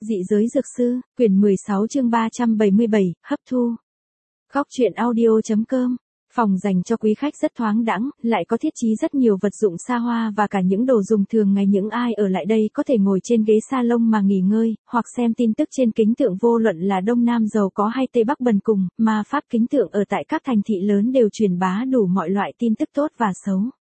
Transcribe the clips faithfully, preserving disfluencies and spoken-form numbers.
Dị giới dược sư, quyển mười sáu chương ba trăm bảy mươi bảy, hấp thu. Góc truyện audio.com. Phòng dành cho quý khách rất thoáng đãng, lại có thiết trí rất nhiều vật dụng xa hoa và cả những đồ dùng thường ngày. Những ai ở lại đây có thể ngồi trên ghế salon mà nghỉ ngơi, hoặc xem tin tức trên kính tượng. Vô luận là Đông Nam giàu có hay Tây Bắc bần cùng, mà Pháp kính tượng ở tại các thành thị lớn đều truyền bá đủ mọi loại tin tức tốt và xấu.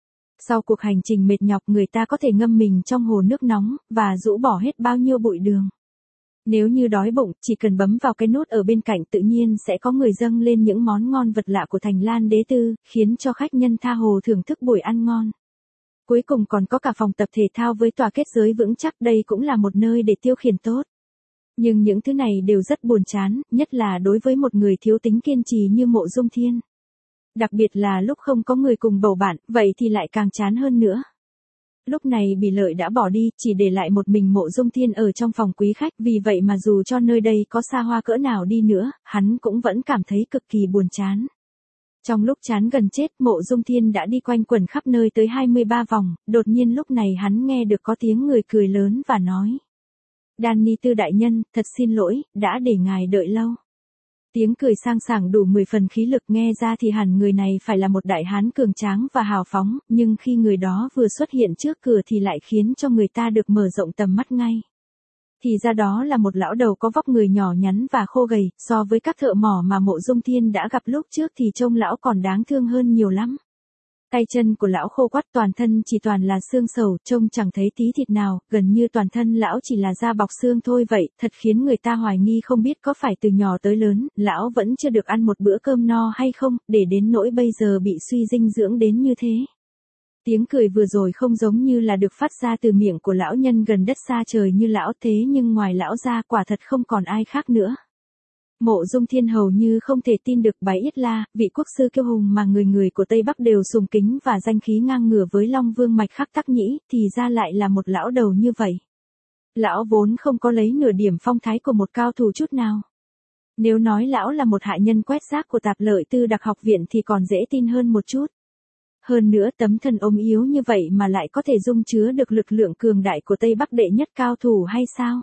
Sau cuộc hành trình mệt nhọc, người ta có thể ngâm mình trong hồ nước nóng, và rũ bỏ hết bao nhiêu bụi đường. Nếu như đói bụng, chỉ cần bấm vào cái nút ở bên cạnh, tự nhiên sẽ có người dâng lên những món ngon vật lạ của Thành Lan Đế Tư, khiến cho khách nhân tha hồ thưởng thức buổi ăn ngon. Cuối cùng còn có cả phòng tập thể thao với tòa kết giới vững chắc, đây cũng là một nơi để tiêu khiển tốt. Nhưng những thứ này đều rất buồn chán, nhất là đối với một người thiếu tính kiên trì như Mộ Dung Thiên. Đặc biệt là lúc không có người cùng bầu bạn, vậy thì lại càng chán hơn nữa. Lúc này Bỉ Lợi đã bỏ đi, chỉ để lại một mình Mộ Dung Thiên ở trong phòng quý khách, vì vậy mà dù cho nơi đây có xa hoa cỡ nào đi nữa, hắn cũng vẫn cảm thấy cực kỳ buồn chán. Trong lúc chán gần chết, Mộ Dung Thiên đã đi quanh quẩn khắp nơi tới hai mươi ba vòng, đột nhiên lúc này hắn nghe được có tiếng người cười lớn và nói: "Đan Ni Tư đại nhân, thật xin lỗi, đã để ngài đợi lâu." Tiếng cười sang sảng đủ mười phần khí lực, nghe ra thì hẳn người này phải là một đại hán cường tráng và hào phóng, nhưng khi người đó vừa xuất hiện trước cửa thì lại khiến cho người ta được mở rộng tầm mắt ngay. Thì ra đó là một lão đầu có vóc người nhỏ nhắn và khô gầy, so với các thợ mỏ mà Mộ Dung Thiên đã gặp lúc trước thì trông lão còn đáng thương hơn nhiều lắm. Tay chân của lão khô quắt, toàn thân chỉ toàn là xương sầu, trông chẳng thấy tí thịt nào, gần như toàn thân lão chỉ là da bọc xương thôi vậy, thật khiến người ta hoài nghi không biết có phải từ nhỏ tới lớn, lão vẫn chưa được ăn một bữa cơm no hay không, để đến nỗi bây giờ bị suy dinh dưỡng đến như thế. Tiếng cười vừa rồi không giống như là được phát ra từ miệng của lão nhân gần đất xa trời như lão, thế nhưng ngoài lão ra quả thật không còn ai khác nữa. Mộ Dung Thiên hầu như không thể tin được, Bái Yết La, vị quốc sư kiêu hùng mà người người của Tây Bắc đều sùng kính và danh khí ngang ngửa với Long Vương Mạch Khắc Tắc Nhĩ, thì ra lại là một lão đầu như vậy. Lão vốn không có lấy nửa điểm phong thái của một cao thủ chút nào. Nếu nói lão là một hạ nhân quét rác của Tạp Lợi Tư Đặc Học Viện thì còn dễ tin hơn một chút. Hơn nữa tấm thân ốm yếu như vậy mà lại có thể dung chứa được lực lượng cường đại của Tây Bắc đệ nhất cao thủ hay sao?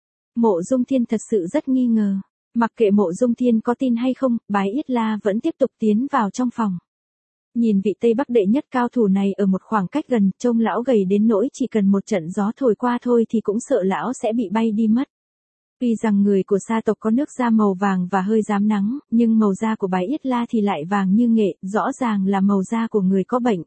Mộ Dung Thiên thật sự rất nghi ngờ. Mặc kệ Mộ Dung Thiên có tin hay không, Bái Yết La vẫn tiếp tục tiến vào trong phòng. Nhìn vị Tây Bắc đệ nhất cao thủ này ở một khoảng cách gần, trông lão gầy đến nỗi chỉ cần một trận gió thổi qua thôi thì cũng sợ lão sẽ bị bay đi mất. Tuy rằng người của sa tộc có nước da màu vàng và hơi rám nắng, nhưng màu da của Bái Yết La thì lại vàng như nghệ, rõ ràng là màu da của người có bệnh.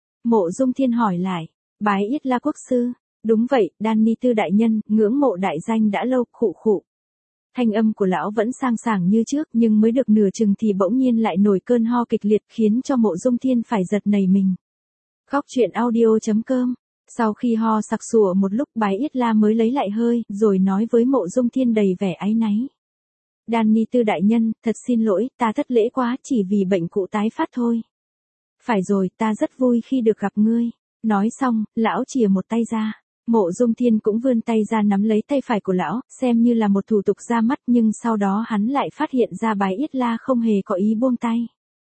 Mộ Dung Thiên hỏi lại: "Bái Yết La quốc sư?" "Đúng vậy, Đan Ni Tư đại nhân, ngưỡng mộ đại danh đã lâu." Khụ khụ. Thanh âm của lão vẫn sang sảng như trước, nhưng mới được nửa chừng thì bỗng nhiên lại nổi cơn ho kịch liệt, khiến cho Mộ Dung Thiên phải giật nảy mình. Góc truyện audio.com. Sau khi ho sặc sụa một lúc, Bái Yết La mới lấy lại hơi, rồi nói với Mộ Dung Thiên đầy vẻ áy náy: "Đan Ni Tư đại nhân, thật xin lỗi, ta thất lễ quá, chỉ vì bệnh cũ tái phát thôi." "Phải rồi, ta rất vui khi được gặp ngươi." Nói xong, lão chìa một tay ra. Mộ Dung Thiên cũng vươn tay ra nắm lấy tay phải của lão, xem như là một thủ tục ra mắt, nhưng sau đó hắn lại phát hiện ra Bái Yết La không hề có ý buông tay.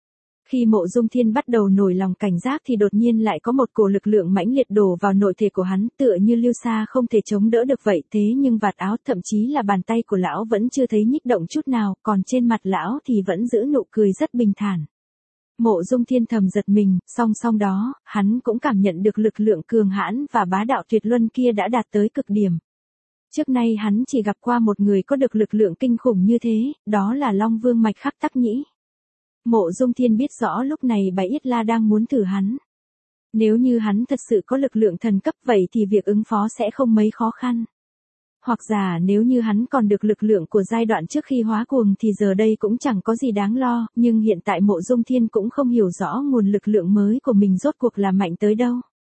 Khi Mộ Dung Thiên bắt đầu nổi lòng cảnh giác thì đột nhiên lại có một cổ lực lượng mãnh liệt đổ vào nội thể của hắn, tựa như lưu sa không thể chống đỡ được vậy. Thế nhưng vạt áo, thậm chí là bàn tay của lão vẫn chưa thấy nhích động chút nào, còn trên mặt lão thì vẫn giữ nụ cười rất bình thản. Mộ Dung Thiên thầm giật mình, song song đó, hắn cũng cảm nhận được lực lượng cường hãn và bá đạo tuyệt luân kia đã đạt tới cực điểm. Trước nay hắn chỉ gặp qua một người có được lực lượng kinh khủng như thế, đó là Long Vương Mạch Khắc Tắc Nhĩ. Mộ Dung Thiên biết rõ lúc này Bái Yết La đang muốn thử hắn. Nếu như hắn thật sự có lực lượng thần cấp vậy thì việc ứng phó sẽ không mấy khó khăn. Hoặc giả nếu như hắn còn được lực lượng của giai đoạn trước khi hóa cuồng thì giờ đây cũng chẳng có gì đáng lo, nhưng hiện tại Mộ Dung Thiên cũng không hiểu rõ nguồn lực lượng mới của mình rốt cuộc là mạnh tới đâu.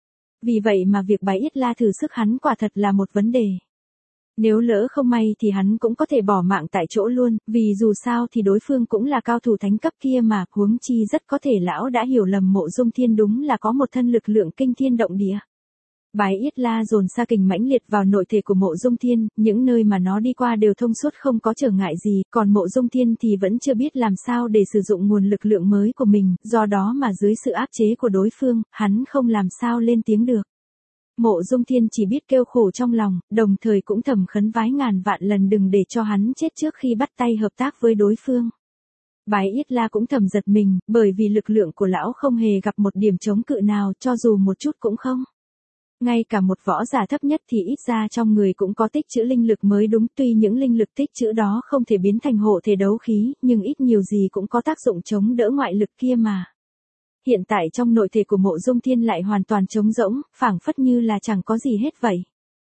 Vì vậy mà việc Bái Yết La thử sức hắn quả thật là một vấn đề. Nếu lỡ không may thì hắn cũng có thể bỏ mạng tại chỗ luôn, vì dù sao thì đối phương cũng là cao thủ thánh cấp kia mà, huống chi rất có thể lão đã hiểu lầm Mộ Dung Thiên đúng là có một thân lực lượng kinh thiên động địa. Bái Yết La dồn sa kình mãnh liệt vào nội thể của Mộ Dung Thiên, những nơi mà nó đi qua đều thông suốt không có trở ngại gì, còn Mộ Dung Thiên thì vẫn chưa biết làm sao để sử dụng nguồn lực lượng mới của mình, do đó mà dưới sự áp chế của đối phương, hắn không làm sao lên tiếng được. Mộ Dung Thiên chỉ biết kêu khổ trong lòng, đồng thời cũng thầm khấn vái ngàn vạn lần đừng để cho hắn chết trước khi bắt tay hợp tác với đối phương. Bái Yết La cũng thầm giật mình, bởi vì lực lượng của lão không hề gặp một điểm chống cự nào, cho dù một chút cũng không. Ngay cả một võ giả thấp nhất thì ít ra trong người cũng có tích trữ linh lực mới đúng, tuy những linh lực tích trữ đó không thể biến thành hộ thể đấu khí, nhưng ít nhiều gì cũng có tác dụng chống đỡ ngoại lực kia mà. Hiện tại trong nội thể của Mộ Dung Thiên lại hoàn toàn trống rỗng, phảng phất như là chẳng có gì hết vậy.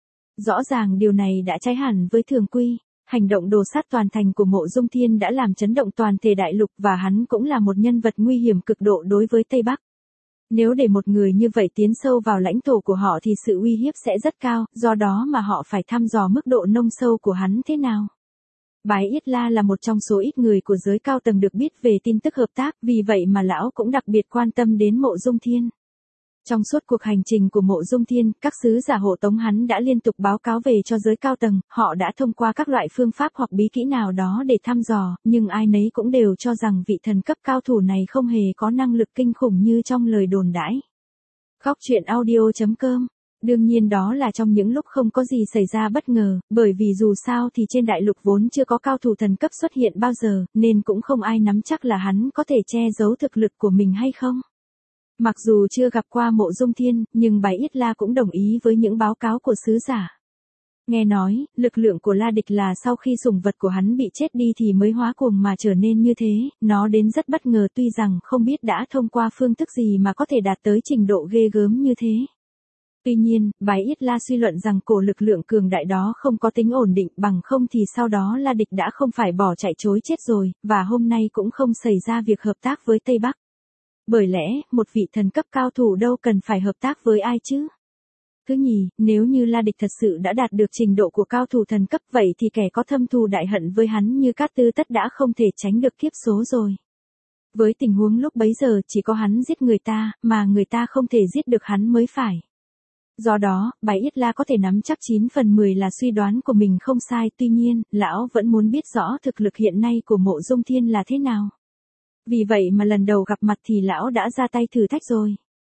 Rõ ràng điều này đã trái hẳn với thường quy, hành động đồ sát toàn thành của Mộ Dung Thiên đã làm chấn động toàn thể đại lục và hắn cũng là một nhân vật nguy hiểm cực độ đối với Tây Bắc. Nếu để một người như vậy tiến sâu vào lãnh thổ của họ thì sự uy hiếp sẽ rất cao, do đó mà họ phải thăm dò mức độ nông sâu của hắn thế nào. Bái Yết La là một trong số ít người của giới cao tầng được biết về tin tức hợp tác, vì vậy mà lão cũng đặc biệt quan tâm đến Mộ Dung Thiên. Trong suốt cuộc hành trình của Mộ Dung Thiên, các sứ giả hộ tống hắn đã liên tục báo cáo về cho giới cao tầng, họ đã thông qua các loại phương pháp hoặc bí kỹ nào đó để thăm dò, nhưng ai nấy cũng đều cho rằng vị thần cấp cao thủ này không hề có năng lực kinh khủng như trong lời đồn đãi. Góc truyện audio chấm com. Đương nhiên đó là trong những lúc không có gì xảy ra bất ngờ, bởi vì dù sao thì trên đại lục vốn chưa có cao thủ thần cấp xuất hiện bao giờ, nên cũng không ai nắm chắc là hắn có thể che giấu thực lực của mình hay không. Mặc dù chưa gặp qua Mộ Dung Thiên, nhưng Bái Yết La cũng đồng ý với những báo cáo của sứ giả. Nghe nói, lực lượng của La Địch là sau khi sủng vật của hắn bị chết đi thì mới hóa cuồng mà trở nên như thế, nó đến rất bất ngờ tuy rằng không biết đã thông qua phương thức gì mà có thể đạt tới trình độ ghê gớm như thế. Tuy nhiên, Bái Yết La suy luận rằng cổ lực lượng cường đại đó không có tính ổn định, bằng không thì sau đó La Địch đã không phải bỏ chạy trối chết rồi, và hôm nay cũng không xảy ra việc hợp tác với Tây Bắc. Bởi lẽ, một vị thần cấp cao thủ đâu cần phải hợp tác với ai chứ? Thứ nhì, nếu như La Địch thật sự đã đạt được trình độ của cao thủ thần cấp vậy thì kẻ có thâm thù đại hận với hắn như Cát Tư Tất đã không thể tránh được kiếp số rồi. Với tình huống lúc bấy giờ chỉ có hắn giết người ta, mà người ta không thể giết được hắn mới phải. Do đó, Bái Yết La có thể nắm chắc chín phần mười là suy đoán của mình không sai, tuy nhiên, lão vẫn muốn biết rõ thực lực hiện nay của Mộ Dung Thiên là thế nào. Vì vậy mà lần đầu gặp mặt thì lão đã ra tay thử thách rồi.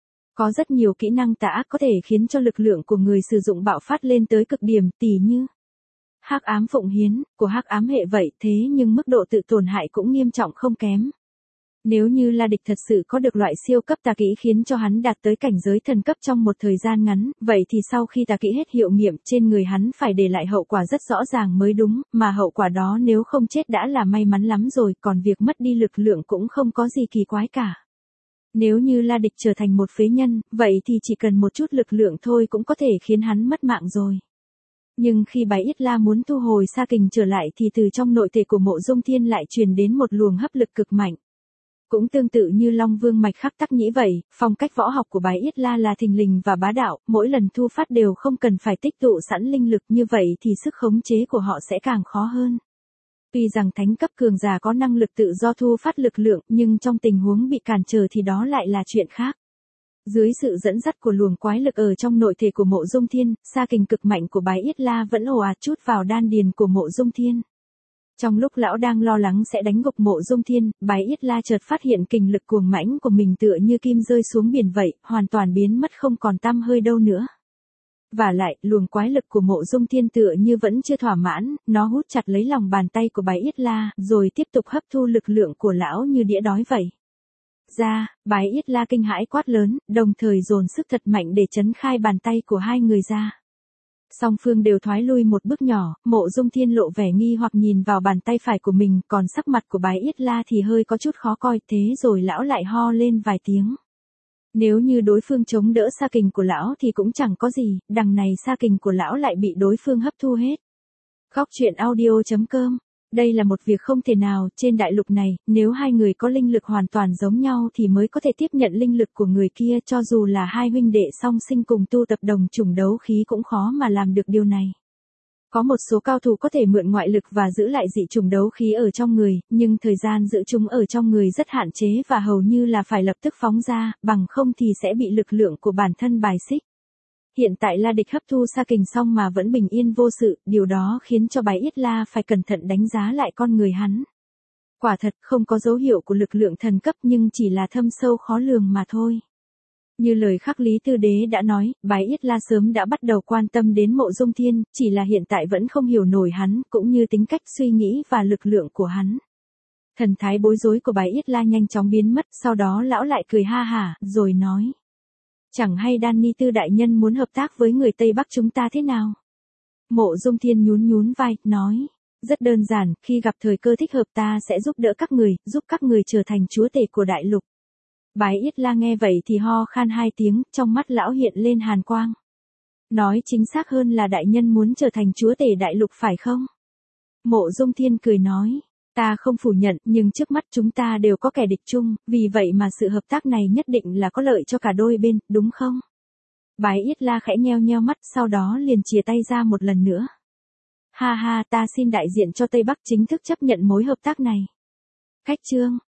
Có rất nhiều kỹ năng tà ác có thể khiến cho lực lượng của người sử dụng bạo phát lên tới cực điểm, tỉ như Hắc Ám Phụng Hiến, của Hắc Ám hệ vậy, thế nhưng mức độ tự tổn hại cũng nghiêm trọng không kém. Nếu như La Địch thật sự có được loại siêu cấp tà kỹ khiến cho hắn đạt tới cảnh giới thần cấp trong một thời gian ngắn, vậy thì sau khi tà kỹ hết hiệu nghiệm trên người hắn phải để lại hậu quả rất rõ ràng mới đúng, mà hậu quả đó nếu không chết đã là may mắn lắm rồi, còn việc mất đi lực lượng cũng không có gì kỳ quái cả. Nếu như La Địch trở thành một phế nhân, vậy thì chỉ cần một chút lực lượng thôi cũng có thể khiến hắn mất mạng rồi. Nhưng khi Bái Yết La muốn thu hồi Sa Kình trở lại thì từ trong nội thể của Mộ Dung Thiên lại truyền đến một luồng hấp lực cực mạnh. Cũng tương tự như Long Vương Mạch Khắc Tắc Nhĩ vậy, phong cách võ học của Bái Yết La là thình lình và bá đạo, mỗi lần thu phát đều không cần phải tích tụ sẵn linh lực, như vậy thì sức khống chế của họ sẽ càng khó hơn. Tuy rằng thánh cấp cường giả có năng lực tự do thu phát lực lượng, nhưng trong tình huống bị cản trở thì đó lại là chuyện khác. Dưới sự dẫn dắt của luồng quái lực ở trong nội thể của Mộ Dung Thiên, Sa Kình cực mạnh của Bái Yết La vẫn ồ ạt chút vào đan điền của Mộ Dung Thiên. Trong lúc lão đang lo lắng sẽ đánh gục Mộ Dung Thiên, Bái Yết La chợt phát hiện kình lực cuồng mãnh của mình tựa như kim rơi xuống biển vậy, hoàn toàn biến mất không còn tăm hơi đâu nữa. Và lại, luồng quái lực của Mộ Dung Thiên tựa như vẫn chưa thỏa mãn, nó hút chặt lấy lòng bàn tay của Bái Yết La, rồi tiếp tục hấp thu lực lượng của lão như đĩa đói vậy. Ra, Bái Yết La kinh hãi quát lớn, đồng thời dồn sức thật mạnh để chấn khai bàn tay của hai người ra. Song phương đều thoái lui một bước nhỏ, Mộ Dung Thiên lộ vẻ nghi hoặc nhìn vào bàn tay phải của mình, còn sắc mặt của Bái Yết La thì hơi có chút khó coi, thế rồi lão lại ho lên vài tiếng. Nếu như đối phương chống đỡ Sa Kình của lão thì cũng chẳng có gì, đằng này Sa Kình của lão lại bị đối phương hấp thu hết. Góc truyện audio chấm com. Đây là một việc không thể nào, trên đại lục này, nếu hai người có linh lực hoàn toàn giống nhau thì mới có thể tiếp nhận linh lực của người kia, cho dù là hai huynh đệ song sinh cùng tu tập đồng chủng đấu khí cũng khó mà làm được điều này. Có một số cao thủ có thể mượn ngoại lực và giữ lại dị chủng đấu khí ở trong người, nhưng thời gian giữ chúng ở trong người rất hạn chế và hầu như là phải lập tức phóng ra, bằng không thì sẽ bị lực lượng của bản thân bài xích. Hiện tại La Địch hấp thu Sa Kình xong mà vẫn bình yên vô sự, điều đó khiến cho Bái Yết La phải cẩn thận đánh giá lại con người hắn. Quả thật không có dấu hiệu của lực lượng thần cấp nhưng chỉ là thâm sâu khó lường mà thôi. Như lời khắc Lý Tư Đế đã nói, Bái Yết La sớm đã bắt đầu quan tâm đến Mộ Dung Thiên, chỉ là hiện tại vẫn không hiểu nổi hắn, cũng như tính cách suy nghĩ và lực lượng của hắn. Thần thái bối rối của Bái Yết La nhanh chóng biến mất, sau đó lão lại cười ha hả, rồi nói. Chẳng hay Đan Ni Tư đại nhân muốn hợp tác với người Tây Bắc chúng ta thế nào? Mộ Dung Thiên nhún nhún vai, nói. Rất đơn giản, khi gặp thời cơ thích hợp ta sẽ giúp đỡ các người, giúp các người trở thành chúa tể của đại lục. Bái Yết La nghe vậy thì ho khan hai tiếng, trong mắt lão hiện lên hàn quang. Nói chính xác hơn là đại nhân muốn trở thành chúa tể đại lục phải không? Mộ Dung Thiên cười nói. Ta không phủ nhận, nhưng trước mắt chúng ta đều có kẻ địch chung, vì vậy mà sự hợp tác này nhất định là có lợi cho cả đôi bên, đúng không? Bái Yết La khẽ nheo nheo mắt, sau đó liền chìa tay ra một lần nữa. Ha ha, ta xin đại diện cho Tây Bắc chính thức chấp nhận mối hợp tác này. Khách chương.